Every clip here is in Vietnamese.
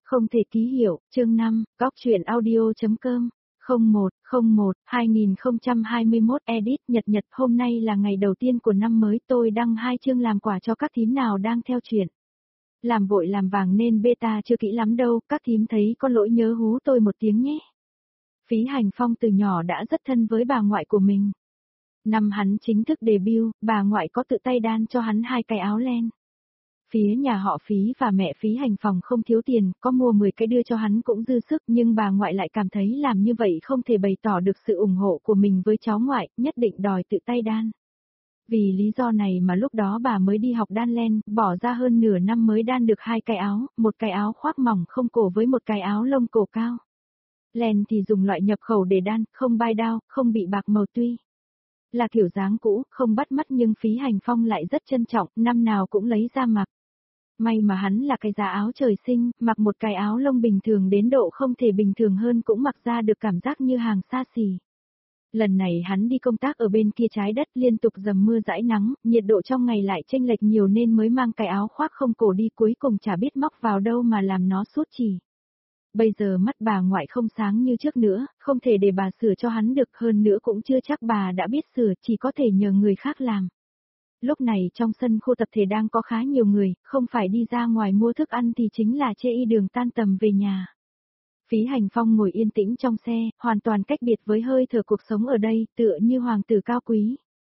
Không thể ký hiệu, chương 5, góc chuyện audio.com, 01/01/2021 edit Nhật hôm nay là ngày đầu tiên của năm mới tôi đăng 2 chương làm quà cho các thím nào đang theo chuyện. Làm vội làm vàng nên beta chưa kỹ lắm đâu, các thím thấy có lỗi nhớ hú tôi một tiếng nhé. Phí Hành Phong từ nhỏ đã rất thân với bà ngoại của mình. Năm hắn chính thức debut, bà ngoại có tự tay đan cho hắn 2 cái áo len. Phía nhà họ Phí và mẹ Phí Hành Phong không thiếu tiền, có mua 10 cái đưa cho hắn cũng dư sức, nhưng bà ngoại lại cảm thấy làm như vậy không thể bày tỏ được sự ủng hộ của mình với cháu ngoại, nhất định đòi tự tay đan. Vì lý do này mà lúc đó bà mới đi học đan len, bỏ ra hơn nửa năm mới đan được 2 cái áo, một cái áo khoác mỏng không cổ với một cái áo lông cổ cao. Len thì dùng loại nhập khẩu để đan, không bai đao, không bị bạc màu tuy là kiểu dáng cũ, không bắt mắt nhưng Phí Hành Phong lại rất trân trọng, năm nào cũng lấy ra mặc. May mà hắn là cái giá áo trời sinh, mặc một cái áo lông bình thường đến độ không thể bình thường hơn cũng mặc ra được cảm giác như hàng xa xỉ. Lần này hắn đi công tác ở bên kia trái đất liên tục dầm mưa dãi nắng, nhiệt độ trong ngày lại chênh lệch nhiều nên mới mang cái áo khoác không cổ đi, cuối cùng chả biết móc vào đâu mà làm nó sút chỉ. Bây giờ mắt bà ngoại không sáng như trước nữa, không thể để bà sửa cho hắn được, hơn nữa cũng chưa chắc bà đã biết sửa, chỉ có thể nhờ người khác làm. Lúc này trong sân khu tập thể đang có khá nhiều người, không phải đi ra ngoài mua thức ăn thì chính là chê y đường tan tầm về nhà. Phí Hành Phong ngồi yên tĩnh trong xe, hoàn toàn cách biệt với hơi thở cuộc sống ở đây, tựa như hoàng tử cao quý.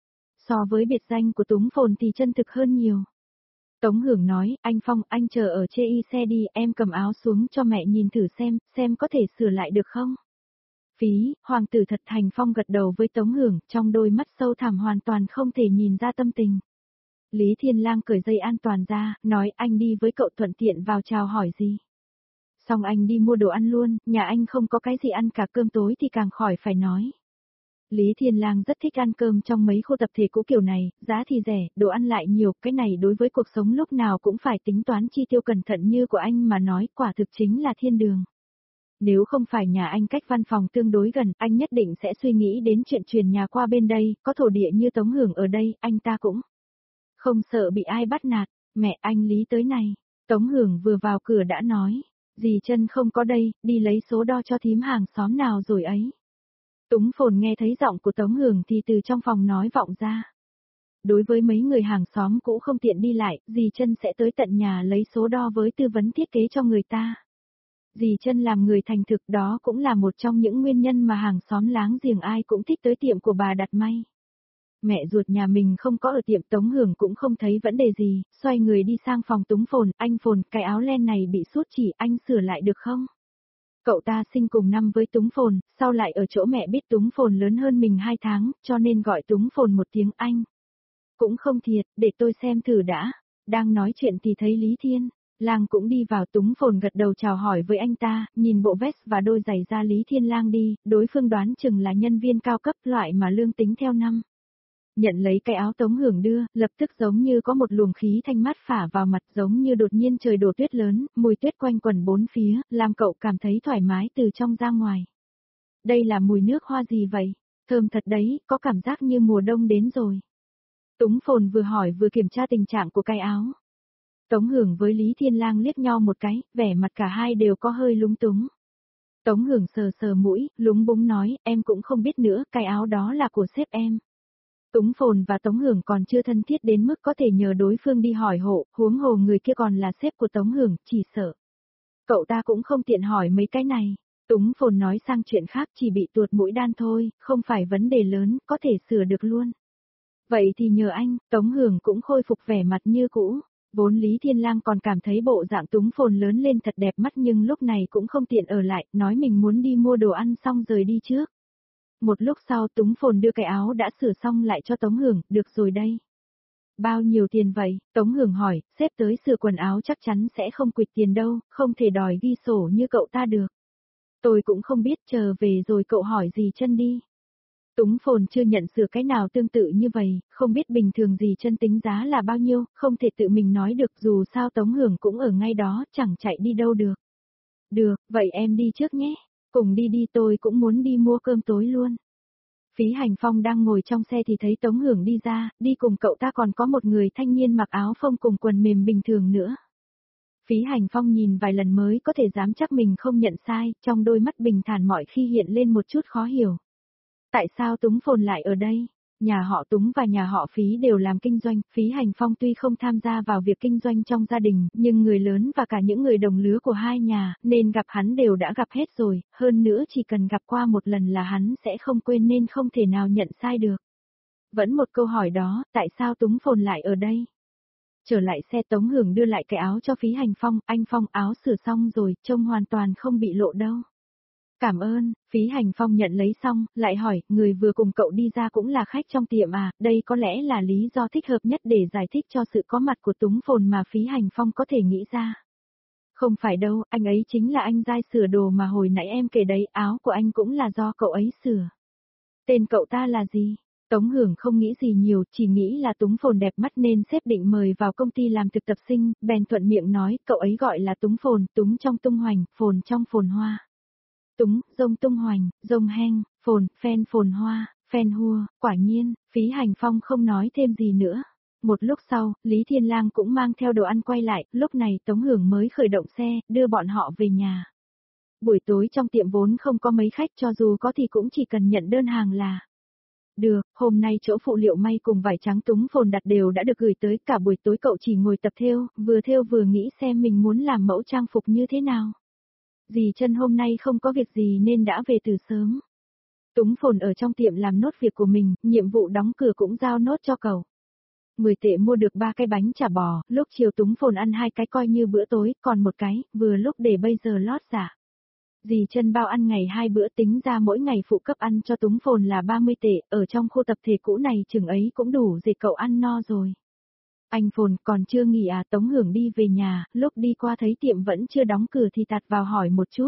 So với biệt danh của Túng Phồn thì chân thực hơn nhiều. Tống Hưởng nói, anh Phong, anh chờ ở chê y xe đi, em cầm áo xuống cho mẹ nhìn thử xem có thể sửa lại được không? Phí, hoàng tử thật. Hành Phong gật đầu với Tống Hưởng, trong đôi mắt sâu thẳm hoàn toàn không thể nhìn ra tâm tình. Lý Thiên Lang cởi dây an toàn ra, nói anh đi với cậu thuận tiện vào chào hỏi gì. Xong anh đi mua đồ ăn luôn, nhà anh không có cái gì ăn cả, cơm tối thì càng khỏi phải nói. Lý Thiên Lang rất thích ăn cơm trong mấy khu tập thể cũ kiểu này, giá thì rẻ, đồ ăn lại nhiều, cái này đối với cuộc sống lúc nào cũng phải tính toán chi tiêu cẩn thận như của anh mà nói, quả thực chính là thiên đường. Nếu không phải nhà anh cách văn phòng tương đối gần, anh nhất định sẽ suy nghĩ đến chuyện chuyển nhà qua bên đây, có thổ địa như Tống Hưởng ở đây, anh ta cũng không sợ bị ai bắt nạt. Mẹ, anh Lý tới này. Tống Hưởng vừa vào cửa đã nói, dì Chân không có đây, đi lấy số đo cho thím hàng xóm nào rồi ấy. Túng Phồn nghe thấy giọng của Tống Hưởng thì từ trong phòng nói vọng ra. Đối với mấy người hàng xóm cũ không tiện đi lại, dì Chân sẽ tới tận nhà lấy số đo với tư vấn thiết kế cho người ta. Dì Chân làm người thành thực, đó cũng là một trong những nguyên nhân mà hàng xóm láng giềng ai cũng thích tới tiệm của bà đặt may. Mẹ ruột nhà mình không có ở tiệm, Tống Hưởng cũng không thấy vấn đề gì, xoay người đi sang phòng Túng Phồn, anh Phồn, cái áo len này bị sút chỉ, anh sửa lại được không? Cậu ta sinh cùng năm với Túng Phồn, sau lại ở chỗ mẹ biết Túng Phồn lớn hơn mình 2 tháng, cho nên gọi Túng Phồn một tiếng anh. Cũng không thiệt, để tôi xem thử đã. Đang nói chuyện thì thấy Lý Thiên Lang cũng đi vào. Túng Phồn gật đầu chào hỏi với anh ta, nhìn bộ vest và đôi giày da Lý Thiên Lang đi, đối phương đoán chừng là nhân viên cao cấp, loại mà lương tính theo năm. Nhận lấy cái áo Tống Hưởng đưa, lập tức giống như có một luồng khí thanh mát phả vào mặt, giống như đột nhiên trời đổ tuyết lớn, mùi tuyết quanh quẩn bốn phía, làm cậu cảm thấy thoải mái từ trong ra ngoài. Đây là mùi nước hoa gì vậy? Thơm thật đấy, có cảm giác như mùa đông đến rồi. Túng Phồn vừa hỏi vừa kiểm tra tình trạng của cái áo. Tống Hưởng với Lý Thiên Lang liếc nhau một cái, vẻ mặt cả hai đều có hơi lúng túng. Tống Hưởng sờ sờ mũi, lúng búng nói, em cũng không biết nữa, cái áo đó là của sếp em. Túng Phồn và Tống Hưởng còn chưa thân thiết đến mức có thể nhờ đối phương đi hỏi hộ, huống hồ người kia còn là sếp của Tống Hưởng, chỉ sợ cậu ta cũng không tiện hỏi mấy cái này. Túng Phồn nói sang chuyện khác, chỉ bị tuột mũi đan thôi, không phải vấn đề lớn, có thể sửa được luôn. Vậy thì nhờ anh. Tống Hưởng cũng khôi phục vẻ mặt như cũ. Vốn Lý Thiên Lang còn cảm thấy bộ dạng Túng Phồn lớn lên thật đẹp mắt, nhưng lúc này cũng không tiện ở lại, nói mình muốn đi mua đồ ăn xong rời đi trước. Một lúc sau Túng Phồn đưa cái áo đã sửa xong lại cho Tống Hưởng, được rồi đây. Bao nhiêu tiền vậy? Tống Hưởng hỏi, sếp tới sửa quần áo chắc chắn sẽ không quỵt tiền đâu, không thể đòi ghi sổ như cậu ta được. Tôi cũng không biết, chờ về rồi cậu hỏi dì Chân đi. Túng Phồn chưa nhận sửa cái nào tương tự như vậy, không biết bình thường dì Chân tính giá là bao nhiêu, không thể tự mình nói được, dù sao Tống Hưởng cũng ở ngay đó, chẳng chạy đi đâu được. Được, vậy em đi trước nhé. Cùng đi, tôi cũng muốn đi mua cơm tối luôn. Phí Hành Phong đang ngồi trong xe thì thấy Tống Hưởng đi ra, đi cùng cậu ta còn có một người thanh niên mặc áo phông cùng quần mềm bình thường nữa. Phí Hành Phong nhìn vài lần mới có thể dám chắc mình không nhận sai, trong đôi mắt bình thản mọi khi hiện lên một chút khó hiểu. Tại sao Túng Phồn lại ở đây? Nhà họ Túng và nhà họ Phí đều làm kinh doanh, Phí Hành Phong tuy không tham gia vào việc kinh doanh trong gia đình, nhưng người lớn và cả những người đồng lứa của hai nhà, nên gặp hắn đều đã gặp hết rồi, hơn nữa chỉ cần gặp qua một lần là hắn sẽ không quên nên không thể nào nhận sai được. Vẫn một câu hỏi đó, tại sao Túng Phồn lại ở đây? Trở lại xe Tống Hưởng đưa lại cái áo cho Phí Hành Phong, anh Phong áo sửa xong rồi, trông hoàn toàn không bị lộ đâu. Cảm ơn, Phí Hành Phong nhận lấy xong, lại hỏi, người vừa cùng cậu đi ra cũng là khách trong tiệm à, đây có lẽ là lý do thích hợp nhất để giải thích cho sự có mặt của Túng Phồn mà Phí Hành Phong có thể nghĩ ra. Không phải đâu, anh ấy chính là anh giai sửa đồ mà hồi nãy em kể đấy, áo của anh cũng là do cậu ấy sửa. Tên cậu ta là gì? Tống Hưởng không nghĩ gì nhiều, chỉ nghĩ là Túng Phồn đẹp mắt nên sếp định mời vào công ty làm thực tập sinh, bèn thuận miệng nói, cậu ấy gọi là Túng Phồn, Túng trong tung hoành, phồn trong phồn hoa. Túng, rông tung hoành, rông heng, phồn, phen phồn hoa, phen hua, quả nhiên, Phí Hành Phong không nói thêm gì nữa. Một lúc sau, Lý Thiên Lang cũng mang theo đồ ăn quay lại, lúc này Tống Hưởng mới khởi động xe, đưa bọn họ về nhà. Buổi tối trong tiệm vốn không có mấy khách, cho dù có thì cũng chỉ cần nhận đơn hàng là được. Hôm nay chỗ phụ liệu may cùng vải trắng Túng Phồn đặt đều đã được gửi tới, cả buổi tối cậu chỉ ngồi tập thêu vừa nghĩ xem mình muốn làm mẫu trang phục như thế nào. Dì Chân hôm nay không có việc gì nên đã về từ sớm. Túng Phồn ở trong tiệm làm nốt việc của mình, nhiệm vụ đóng cửa cũng giao nốt cho cậu. 10 tệ mua được 3 cái bánh chả bò, lúc chiều Túng Phồn ăn 2 cái coi như bữa tối, còn một cái, vừa lúc để bây giờ lót dạ. Dì Chân bao ăn ngày 2 bữa, tính ra mỗi ngày phụ cấp ăn cho Túng Phồn là 30 tệ, ở trong khu tập thể cũ này chừng ấy cũng đủ để cậu ăn no rồi. Anh Phồn còn chưa nghỉ à? Tống Hưởng đi về nhà, lúc đi qua thấy tiệm vẫn chưa đóng cửa thì tạt vào hỏi một chút.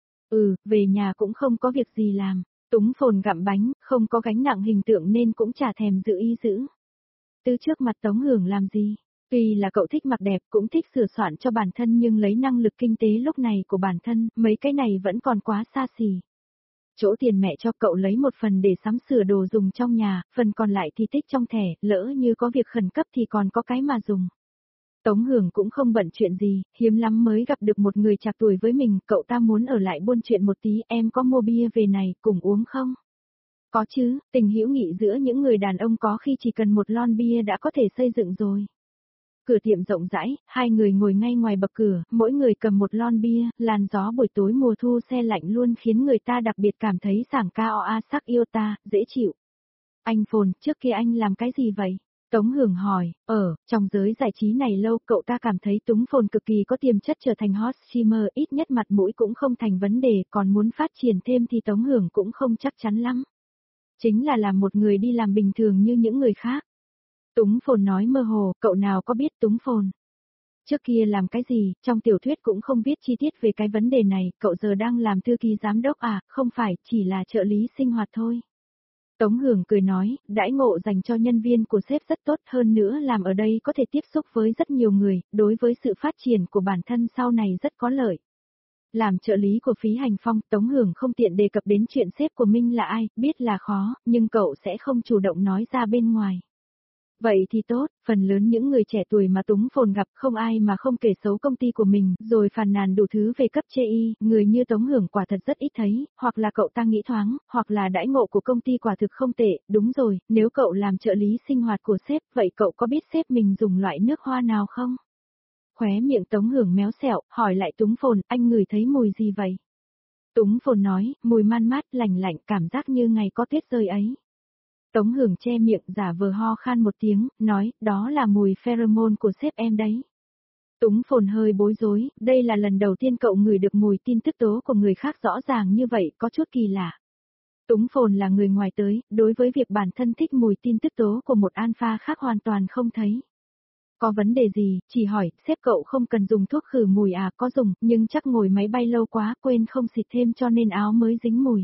Về nhà cũng không có việc gì làm. Túng Phồn gặm bánh, không có gánh nặng hình tượng nên cũng chả thèm giữ ý giữ. Từ trước mặt Tống Hưởng làm gì? Tuy là cậu thích mặc đẹp, cũng thích sửa soạn cho bản thân nhưng lấy năng lực kinh tế lúc này của bản thân, mấy cái này vẫn còn quá xa xỉ. Chỗ tiền mẹ cho cậu lấy một phần để sắm sửa đồ dùng trong nhà, phần còn lại thì tích trong thẻ, lỡ như có việc khẩn cấp thì còn có cái mà dùng. Tống Hưởng cũng không bận chuyện gì, hiếm lắm mới gặp được một người trạc tuổi với mình, cậu ta muốn ở lại buôn chuyện một tí, em có mua bia về này, cùng uống không? Có chứ, tình hữu nghị giữa những người đàn ông có khi chỉ cần một lon bia đã có thể xây dựng rồi. Cửa tiệm rộng rãi, hai người ngồi ngay ngoài bậc cửa, mỗi người cầm một lon bia, làn gió buổi tối mùa thu se lạnh luôn khiến người ta đặc biệt cảm thấy sảng ca oa sắc yêu ta, dễ chịu. Anh Phồn, trước kia anh làm cái gì vậy? Tống Hưởng hỏi, trong giới giải trí này lâu cậu ta cảm thấy Túng Phồn cực kỳ có tiềm chất trở thành hot streamer, ít nhất mặt mũi cũng không thành vấn đề, còn muốn phát triển thêm thì Tống Hưởng cũng không chắc chắn lắm. Chính là làm một người đi làm bình thường như những người khác. Túng Phồn nói mơ hồ, cậu nào có biết Túng Phồn? Trước kia làm cái gì, trong tiểu thuyết cũng không viết chi tiết về cái vấn đề này, cậu giờ đang làm thư ký giám đốc à, không phải, chỉ là trợ lý sinh hoạt thôi. Tống Hưởng cười nói, đãi ngộ dành cho nhân viên của sếp rất tốt, hơn nữa làm ở đây có thể tiếp xúc với rất nhiều người, đối với sự phát triển của bản thân sau này rất có lợi. Làm trợ lý của Phí Hành Phong, Tống Hưởng không tiện đề cập đến chuyện sếp của mình là ai, biết là khó, nhưng cậu sẽ không chủ động nói ra bên ngoài. Vậy thì tốt, phần lớn những người trẻ tuổi mà Túng Phồn gặp không ai mà không kể xấu công ty của mình, rồi phàn nàn đủ thứ về cấp chê y, người như Tống Hưởng quả thật rất ít thấy, hoặc là cậu ta nghĩ thoáng, hoặc là đãi ngộ của công ty quả thực không tệ, đúng rồi, nếu cậu làm trợ lý sinh hoạt của sếp, vậy cậu có biết sếp mình dùng loại nước hoa nào không? Khóe miệng Tống Hưởng méo xẹo, hỏi lại Túng Phồn, anh ngửi thấy mùi gì vậy? Túng Phồn nói, mùi man mát lành lạnh, cảm giác như ngày có tuyết rơi ấy. Tống Hưởng che miệng giả vờ ho khan một tiếng, nói, đó là mùi pheromone của sếp em đấy. Túng Phồn hơi bối rối, đây là lần đầu tiên cậu ngửi được mùi tin tức tố của người khác rõ ràng như vậy, có chút kỳ lạ. Túng Phồn là người ngoài tới, đối với việc bản thân thích mùi tin tức tố của một alpha khác hoàn toàn không thấy. Có vấn đề gì, chỉ hỏi, sếp cậu không cần dùng thuốc khử mùi à, có dùng, nhưng chắc ngồi máy bay lâu quá quên không xịt thêm cho nên áo mới dính mùi.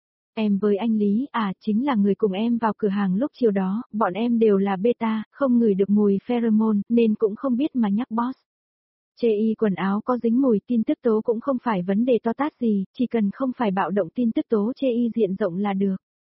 Em với anh Lý, chính là người cùng em vào cửa hàng lúc chiều đó, bọn em đều là beta, không ngửi được mùi pheromone, nên cũng không biết mà nhắc boss. Chê y quần áo có dính mùi tin tức tố cũng không phải vấn đề to tát gì, chỉ cần không phải bạo động tin tức tố chê y diện rộng là được.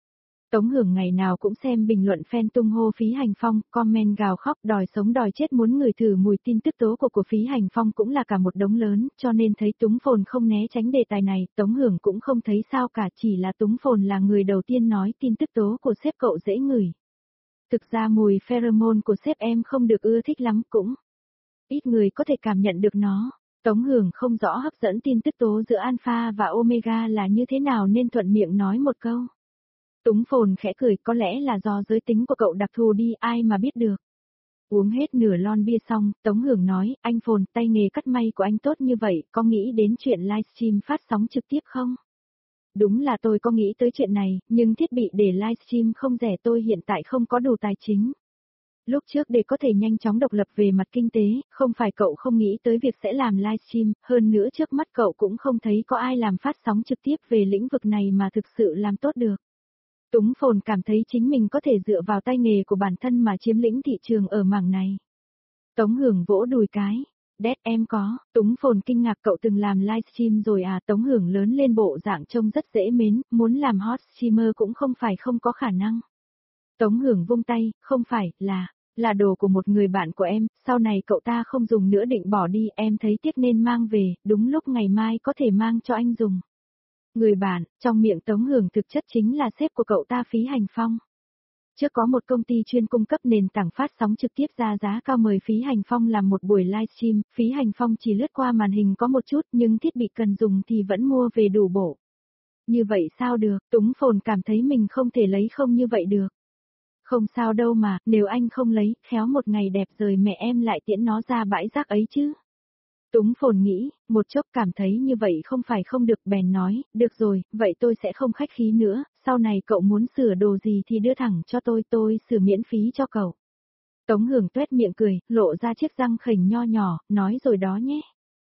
Tống Hưởng ngày nào cũng xem bình luận fan tung hô Phí Hành Phong, comment gào khóc đòi sống đòi chết muốn người thử mùi tin tức tố của Phí Hành Phong cũng là cả một đống lớn, cho nên thấy Túng Phồn không né tránh đề tài này, Tống Hưởng cũng không thấy sao cả, chỉ là Túng Phồn là người đầu tiên nói tin tức tố của sếp cậu dễ ngửi. Thực ra mùi pheromone của sếp em không được ưa thích lắm cũng. Ít người có thể cảm nhận được nó. Tống Hưởng không rõ hấp dẫn tin tức tố giữa alpha và omega là như thế nào nên thuận miệng nói một câu. Túng Phồn khẽ cười, có lẽ là do giới tính của cậu đặc thù đi, ai mà biết được. Uống hết nửa lon bia xong, Tống Hưởng nói, anh Phồn, tay nghề cắt may của anh tốt như vậy, có nghĩ đến chuyện livestream phát sóng trực tiếp không? Đúng là tôi có nghĩ tới chuyện này, nhưng thiết bị để livestream không rẻ, tôi hiện tại không có đủ tài chính. Lúc trước để có thể nhanh chóng độc lập về mặt kinh tế, không phải cậu không nghĩ tới việc sẽ làm livestream, hơn nữa trước mắt cậu cũng không thấy có ai làm phát sóng trực tiếp về lĩnh vực này mà thực sự làm tốt được. Túng Phồn cảm thấy chính mình có thể dựa vào tay nghề của bản thân mà chiếm lĩnh thị trường ở mảng này. Tống Hưởng vỗ đùi cái. Đét em có, Túng Phồn kinh ngạc, cậu từng làm livestream rồi à? Tống Hưởng lớn lên bộ dạng trông rất dễ mến, muốn làm hot streamer cũng không phải không có khả năng. Tống Hưởng vung tay, không phải, là đồ của một người bạn của em, sau này cậu ta không dùng nữa định bỏ đi, em thấy tiếc nên mang về, đúng lúc ngày mai có thể mang cho anh dùng. Người bạn, trong miệng Tống Hưởng thực chất chính là sếp của cậu ta Phí Hành Phong. Trước có một công ty chuyên cung cấp nền tảng phát sóng trực tiếp ra giá cao mời Phí Hành Phong làm một buổi livestream, Phí Hành Phong chỉ lướt qua màn hình có một chút nhưng thiết bị cần dùng thì vẫn mua về đủ bộ. Như vậy sao được, Túng Phồn cảm thấy mình không thể lấy không như vậy được. Không sao đâu mà, nếu anh không lấy, khéo một ngày đẹp rồi mẹ em lại tiễn nó ra bãi rác ấy chứ. Túng Phồn nghĩ, một chốc cảm thấy như vậy không phải không được, bèn nói, được rồi, vậy tôi sẽ không khách khí nữa, sau này cậu muốn sửa đồ gì thì đưa thẳng cho tôi sửa miễn phí cho cậu. Tống Hưởng tuét miệng cười, lộ ra chiếc răng khểnh nho nhỏ, nói rồi đó nhé.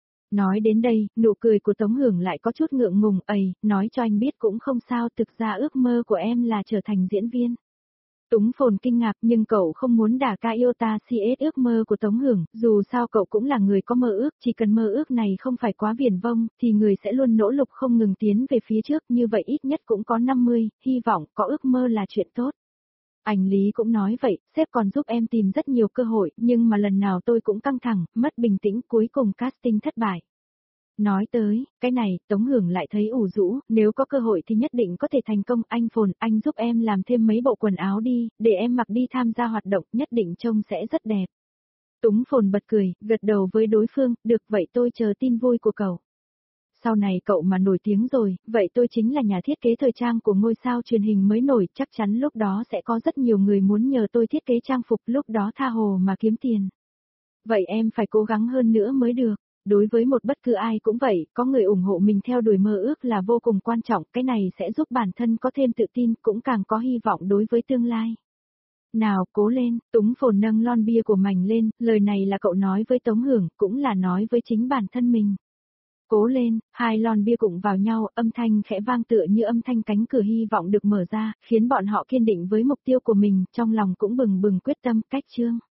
Nói đến đây, nụ cười của Tống Hưởng lại có chút ngượng ngùng, nói cho anh biết cũng không sao, thực ra ước mơ của em là trở thành diễn viên. Túng Phồn kinh ngạc, nhưng cậu không muốn đả ca iota CS ước mơ của Tống Hưởng, dù sao cậu cũng là người có mơ ước, chỉ cần mơ ước này không phải quá viển vông, thì người sẽ luôn nỗ lực không ngừng tiến về phía trước, như vậy ít nhất cũng có 50, hy vọng có ước mơ là chuyện tốt. Anh Lý cũng nói vậy, sếp còn giúp em tìm rất nhiều cơ hội, nhưng mà lần nào tôi cũng căng thẳng, mất bình tĩnh, cuối cùng casting thất bại. Nói tới, cái này, Tống Hưởng lại thấy ủ rũ, nếu có cơ hội thì nhất định có thể thành công, anh Phồn, anh giúp em làm thêm mấy bộ quần áo đi, để em mặc đi tham gia hoạt động, nhất định trông sẽ rất đẹp. Túng Phồn bật cười, gật đầu với đối phương, được vậy tôi chờ tin vui của cậu. Sau này cậu mà nổi tiếng rồi, vậy tôi chính là nhà thiết kế thời trang của ngôi sao truyền hình mới nổi, chắc chắn lúc đó sẽ có rất nhiều người muốn nhờ tôi thiết kế trang phục, lúc đó tha hồ mà kiếm tiền. Vậy em phải cố gắng hơn nữa mới được. Đối với một bất cứ ai cũng vậy, có người ủng hộ mình theo đuổi mơ ước là vô cùng quan trọng, cái này sẽ giúp bản thân có thêm tự tin, cũng càng có hy vọng đối với tương lai. Nào, cố lên, Túng Phồn nâng lon bia của mình lên, lời này là cậu nói với Tống Hưởng, cũng là nói với chính bản thân mình. Cố lên, hai lon bia cùng vào nhau, âm thanh khẽ vang tựa như âm thanh cánh cửa hy vọng được mở ra, khiến bọn họ kiên định với mục tiêu của mình, trong lòng cũng bừng bừng quyết tâm, cách chương.